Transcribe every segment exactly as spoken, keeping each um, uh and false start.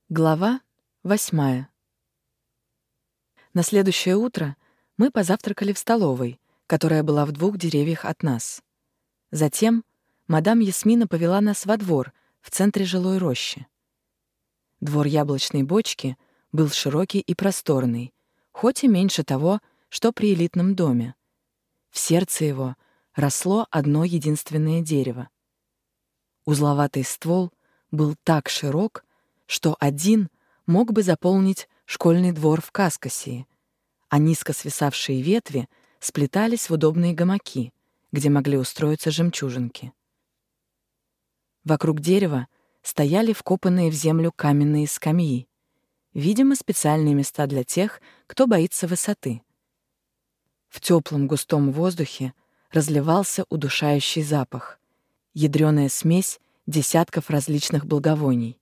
Глава восьмая. На следующее утро мы позавтракали в столовой, которая была в двух деревьях от нас. Затем мадам Ясмина повела нас во двор в центре жилой рощи. Двор яблочной бочки был широкий и просторный, хоть и меньше того, что при элитном доме. В сердце его росло одно единственное дерево. Узловатый ствол был так широк, что один мог бы заполнить школьный двор в Каскасии, а низко свисавшие ветви сплетались в удобные гамаки, где могли устроиться жемчужинки. Вокруг дерева стояли вкопанные в землю каменные скамьи, видимо, специальные места для тех, кто боится высоты. В теплом густом воздухе разливался удушающий запах, ядрёная смесь десятков различных благовоний.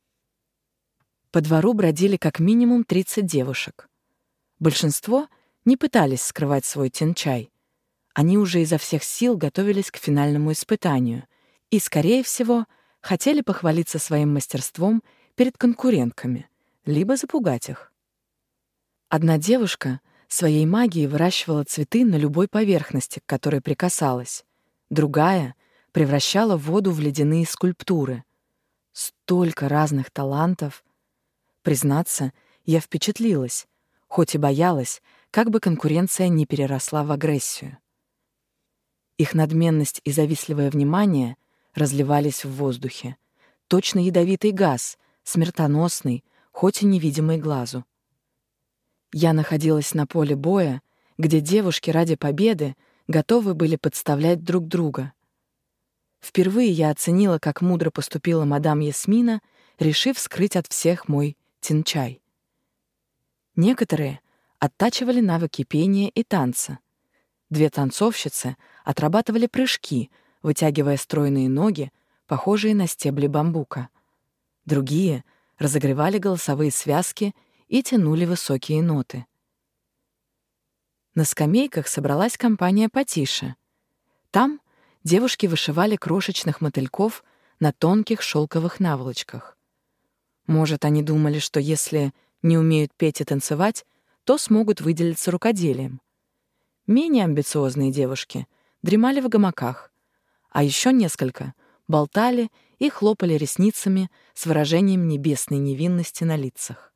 По двору бродили как минимум тридцать девушек. Большинство не пытались скрывать свой тянчай. Они уже изо всех сил готовились к финальному испытанию и, скорее всего, хотели похвалиться своим мастерством перед конкурентками, либо запугать их. Одна девушка своей магией выращивала цветы на любой поверхности, к которой прикасалась. Другая превращала воду в ледяные скульптуры. Столько разных талантов! Признаться, я впечатлилась, хоть и боялась, как бы конкуренция не переросла в агрессию. Их надменность и завистливое внимание разливались в воздухе. Точно ядовитый газ, смертоносный, хоть и невидимый глазу. Я находилась на поле боя, где девушки ради победы готовы были подставлять друг друга. Впервые я оценила, как мудро поступила мадам Ясмина, решив скрыть от всех мой тянчай. Некоторые оттачивали навыки пения и танца. Две танцовщицы отрабатывали прыжки, вытягивая стройные ноги, похожие на стебли бамбука. Другие разогревали голосовые связки и тянули высокие ноты. На скамейках собралась компания потише. Там девушки вышивали крошечных мотыльков на тонких шелковых наволочках. Может, они думали, что если не умеют петь и танцевать, то смогут выделиться рукоделием. Менее амбициозные девушки дремали в гамаках, а еще несколько болтали и хлопали ресницами с выражением небесной невинности на лицах.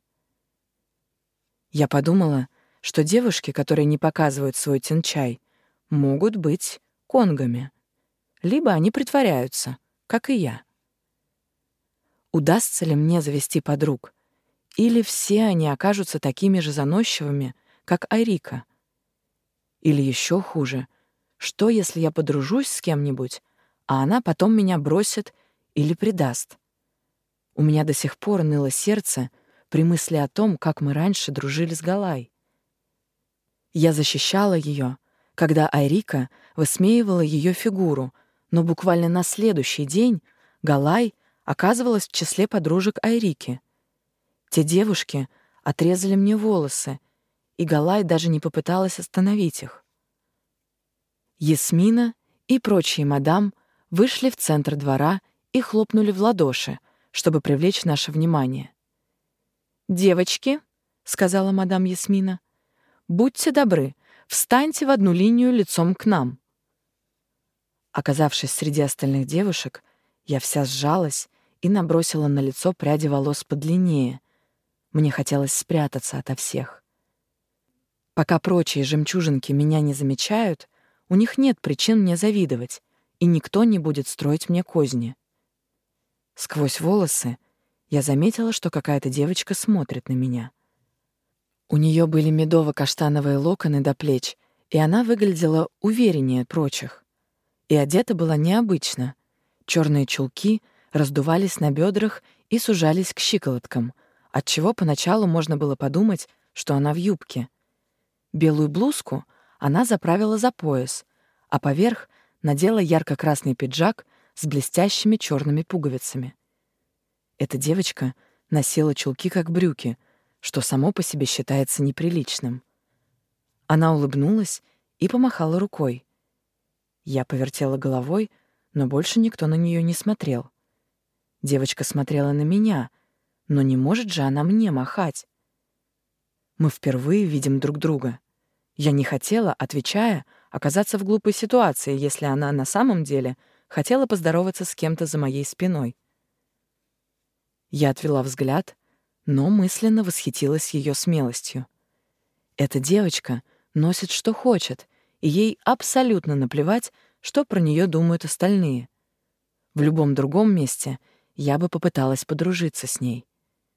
Я подумала, что девушки, которые не показывают свой тянчай, могут быть конгами. Либо они притворяются, как и я. Удастся ли мне завести подруг? Или все они окажутся такими же заносчивыми, как Айрика? Или еще хуже, что если я подружусь с кем-нибудь, а она потом меня бросит или предаст? У меня до сих пор ныло сердце при мысли о том, как мы раньше дружили с Галай. Я защищала ее, когда Айрика высмеивала ее фигуру, но буквально на следующий день Галай оказывалась в числе подружек Айрики. Те девушки отрезали мне волосы, и Галай даже не попыталась остановить их. Ясмина и прочие мадам вышли в центр двора и хлопнули в ладоши, чтобы привлечь наше внимание. «Девочки», — сказала мадам Ясмина, — «будьте добры, встаньте в одну линию лицом к нам». Оказавшись среди остальных девушек, я вся сжалась и набросила на лицо пряди волос подлиннее. Мне хотелось спрятаться ото всех. Пока прочие жемчужинки меня не замечают, у них нет причин мне завидовать, и никто не будет строить мне козни. Сквозь волосы я заметила, что какая-то девочка смотрит на меня. У нее были медово-каштановые локоны до плеч, и она выглядела увереннее прочих. И одета была необычно. Черные чулки раздувались на бедрах и сужались к щиколоткам, отчего поначалу можно было подумать, что она в юбке. Белую блузку она заправила за пояс, а поверх надела ярко-красный пиджак с блестящими черными пуговицами. Эта девочка носила чулки как брюки, что само по себе считается неприличным. Она улыбнулась и помахала рукой. Я повертела головой, но больше никто на нее не смотрел. Девочка смотрела на меня, Но не может же она мне махать. Мы впервые видим друг друга. Я не хотела, отвечая, оказаться в глупой ситуации, если она на самом деле хотела поздороваться с кем-то за моей спиной. Я отвела взгляд, но мысленно восхитилась ее смелостью. Эта девочка носит, что хочет, и ей абсолютно наплевать, что про нее думают остальные. В любом другом месте я бы попыталась подружиться с ней.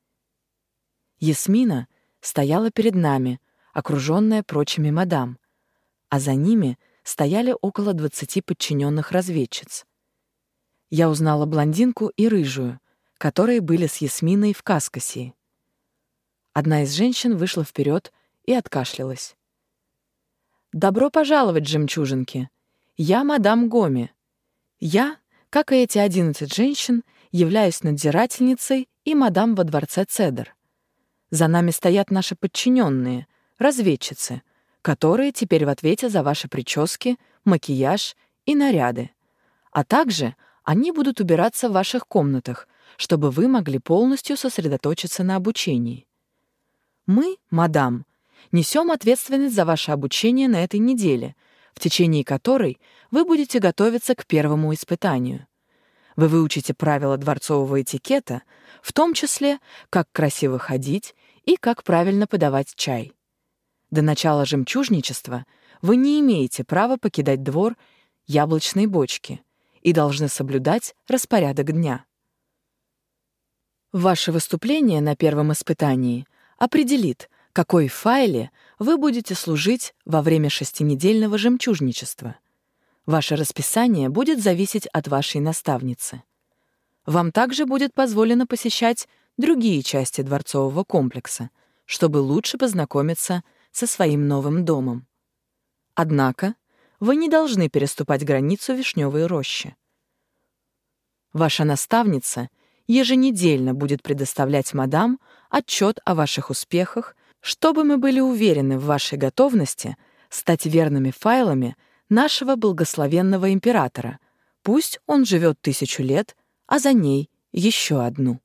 Ясмина стояла перед нами, окружённая прочими мадам, а за ними стояли около двадцати подчиненных разведчиц. Я узнала блондинку и рыжую, которые были с Ясминой в Каскасии. Одна из женщин вышла вперед и откашлялась. «Добро пожаловать, жемчужинки! Я мадам Гоми. Я, как и эти одиннадцать женщин, являюсь надзирательницей и мадам во дворце Цедр. За нами стоят наши подчиненные, разведчицы, которые теперь в ответе за ваши прически, макияж и наряды. А также они будут убираться в ваших комнатах, чтобы вы могли полностью сосредоточиться на обучении. Мы, мадам, несем ответственность за ваше обучение на этой неделе, в течение которой вы будете готовиться к первому испытанию. Вы выучите правила дворцового этикета, в том числе, как красиво ходить и как правильно подавать чай. До начала жемчужничества вы не имеете права покидать двор яблочной бочки и должны соблюдать распорядок дня. Ваше выступление на первом испытании определит, какой файле вы будете служить во время шестинедельного жемчужничества. Ваше расписание будет зависеть от вашей наставницы. Вам также будет позволено посещать другие части дворцового комплекса, чтобы лучше познакомиться со своим новым домом. Однако вы не должны переступать границу Вишневой рощи. Ваша наставница еженедельно будет предоставлять мадам отчет о ваших успехах, чтобы мы были уверены в вашей готовности стать верными файлами нашего благословенного императора. Пусть он живет тысячу лет, а за ней еще одну.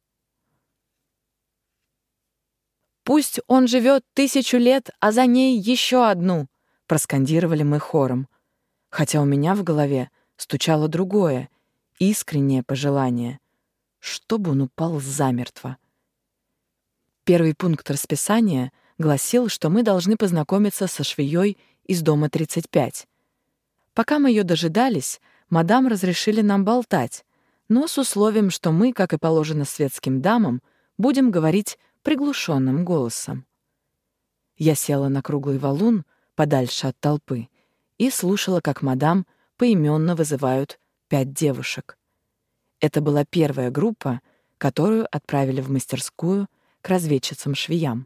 «Пусть он живет тысячу лет, а за ней еще одну», — проскандировали мы хором, хотя у меня в голове стучало другое, искреннее пожелание, чтобы он упал замертво. Первый пункт расписания гласил, что мы должны познакомиться со швеей из дома тридцать пять. Пока мы ее дожидались, мадам разрешили нам болтать, но с условием, что мы, как и положено светским дамам, будем говорить приглушенным голосом. Я села на круглый валун подальше от толпы и слушала, как мадам поименно вызывают пять девушек. Это была первая группа, которую отправили в мастерскую к разведчицам-швеям.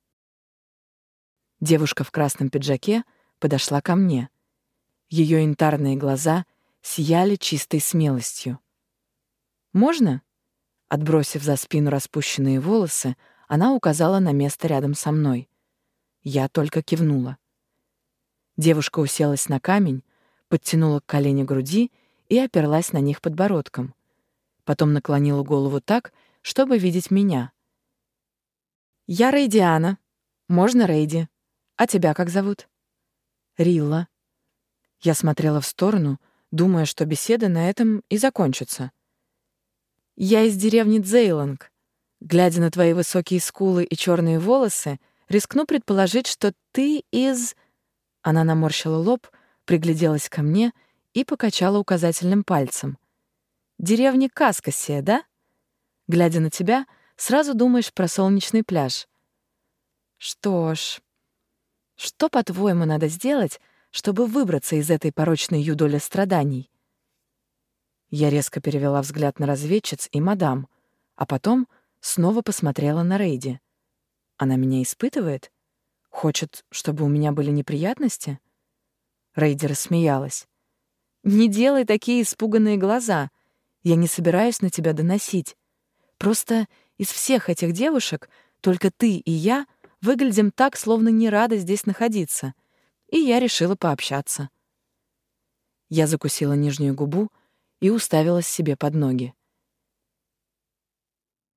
Девушка в красном пиджаке подошла ко мне. Ее янтарные глаза сияли чистой смелостью. «Можно?» Отбросив за спину распущенные волосы, она указала на место рядом со мной. Я только кивнула. Девушка уселась на камень, подтянула к колени груди и оперлась на них подбородком. Потом наклонила голову так, чтобы видеть меня. «Я Рейдиана. Можно Рейди? А тебя как зовут?» «Рилла». Я смотрела в сторону, думая, что беседа на этом и закончится. «Я из деревни Дзейланг. Глядя на твои высокие скулы и черные волосы, рискну предположить, что ты из...» Она наморщила лоб, пригляделась ко мне и покачала указательным пальцем. «Деревня Каскасия, да? Глядя на тебя, сразу думаешь про солнечный пляж. Что ж, что, по-твоему, надо сделать, чтобы выбраться из этой порочной юдоли страданий?» Я резко перевела взгляд на разведчиц и мадам, а потом снова посмотрела на Рейди. Она меня испытывает? Хочет, чтобы у меня были неприятности? Рейди рассмеялась. «Не делай такие испуганные глаза. Я не собираюсь на тебя доносить. Просто из всех этих девушек только ты и я выглядим так, словно не рады здесь находиться. И я решила пообщаться». Я закусила нижнюю губу и уставилась себе под ноги.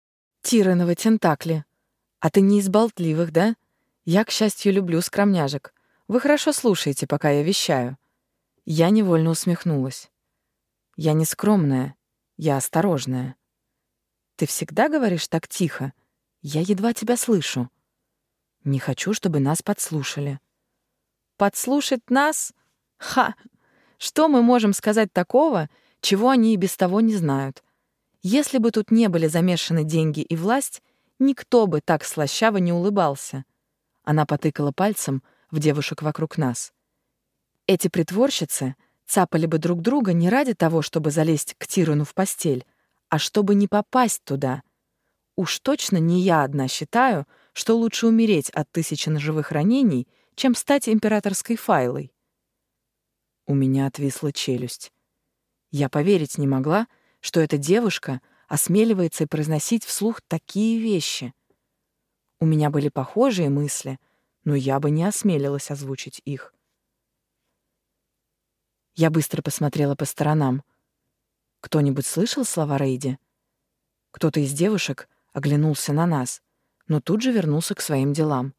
Тирановы тентакли. А ты не из болтливых, да? Я, к счастью, люблю скромняжек. Вы хорошо слушаете, пока я вещаю». Я невольно усмехнулась. «Я не скромная, я осторожная». «Ты всегда говоришь так тихо? Я едва тебя слышу». «Не хочу, чтобы нас подслушали». «Подслушать нас? Ха! Что мы можем сказать такого, чего они и без того не знают? Если бы тут не были замешаны деньги и власть, никто бы так слащаво не улыбался». Она потыкала пальцем в девушек вокруг нас. «Эти притворщицы цапали бы друг друга не ради того, чтобы залезть к Тирану в постель, а чтобы не попасть туда. Уж точно не я одна считаю, что лучше умереть от тысячи ножевых ранений, чем стать императорской Файлой». У меня отвисла челюсть. Я поверить не могла, что эта девушка осмеливается произносить вслух такие вещи. У меня были похожие мысли, но я бы не осмелилась озвучить их. Я быстро посмотрела по сторонам. Кто-нибудь слышал слова Рейди? Кто-то из девушек оглянулся на нас, но тут же вернулся к своим делам.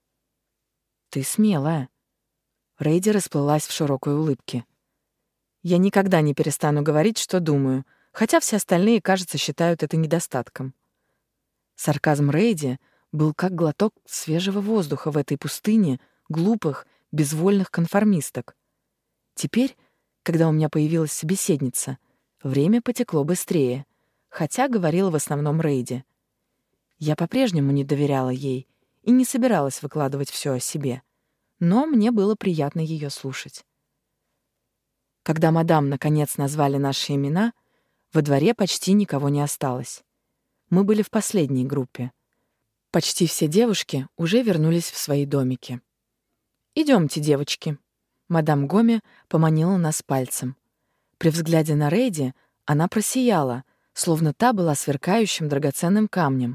«Ты смелая». Рейди расплылась в широкой улыбке. «Я никогда не перестану говорить, что думаю, хотя все остальные, кажется, считают это недостатком». Сарказм Рейди был как глоток свежего воздуха в этой пустыне глупых, безвольных конформисток. Теперь, когда у меня появилась собеседница, время потекло быстрее, хотя говорила в основном Рейди. Я по-прежнему не доверяла ей и не собиралась выкладывать все о себе, но мне было приятно ее слушать. Когда мадам наконец назвали наши имена, во дворе почти никого не осталось. Мы были в последней группе. Почти все девушки уже вернулись в свои домики. «Идемте, девочки». Мадам Гоме поманила нас пальцем. При взгляде на Рейди она просияла, словно та была сверкающим драгоценным камнем.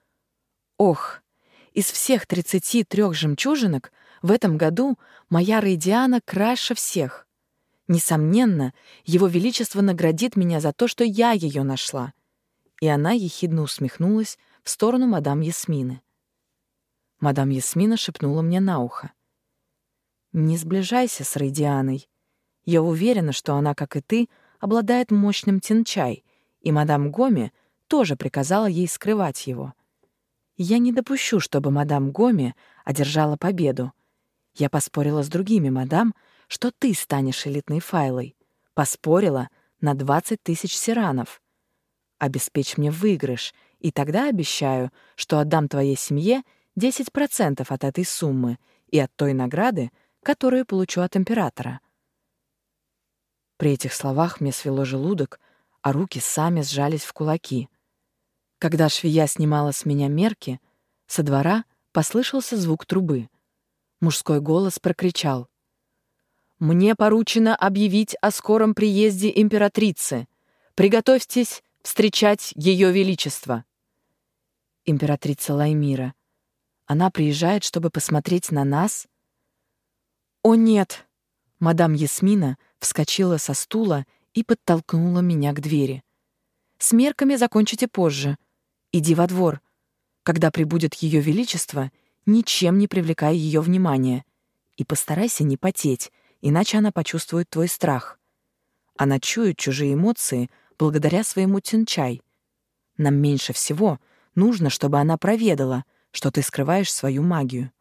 Ох, из всех тридцати трёх жемчужинок в этом году моя Рейдиана краше всех. Несомненно, Его Величество наградит меня за то, что я ее нашла. И она ехидно усмехнулась в сторону мадам Ясмины. Мадам Ясмина шепнула мне на ухо: «Не сближайся с Рейдианой. Я уверена, что она, как и ты, обладает мощным тинчай, и мадам Гоме тоже приказала ей скрывать его. Я не допущу, чтобы мадам Гоме одержала победу. Я поспорила с другими мадам, что ты станешь элитной Файлой. Поспорила на двадцать тысяч сиранов. Обеспечь мне выигрыш, и тогда обещаю, что отдам твоей семье десять процентов от этой суммы и от той награды, которую получу от императора». При этих словах мне свело желудок, а руки сами сжались в кулаки. Когда швея снимала с меня мерки, со двора послышался звук трубы. Мужской голос прокричал: «Мне поручено объявить о скором приезде императрицы. Приготовьтесь встречать Ее Величество». Императрица Лаймира. Она приезжает, чтобы посмотреть на нас? «О, нет!» Мадам Ясмина вскочила со стула и подтолкнула меня к двери. «С мерками закончите позже. Иди во двор. Когда прибудет Ее Величество, ничем не привлекай ее внимания. И постарайся не потеть, иначе она почувствует твой страх. Она чует чужие эмоции благодаря своему тинчай. Нам меньше всего нужно, чтобы она проведала, что ты скрываешь свою магию».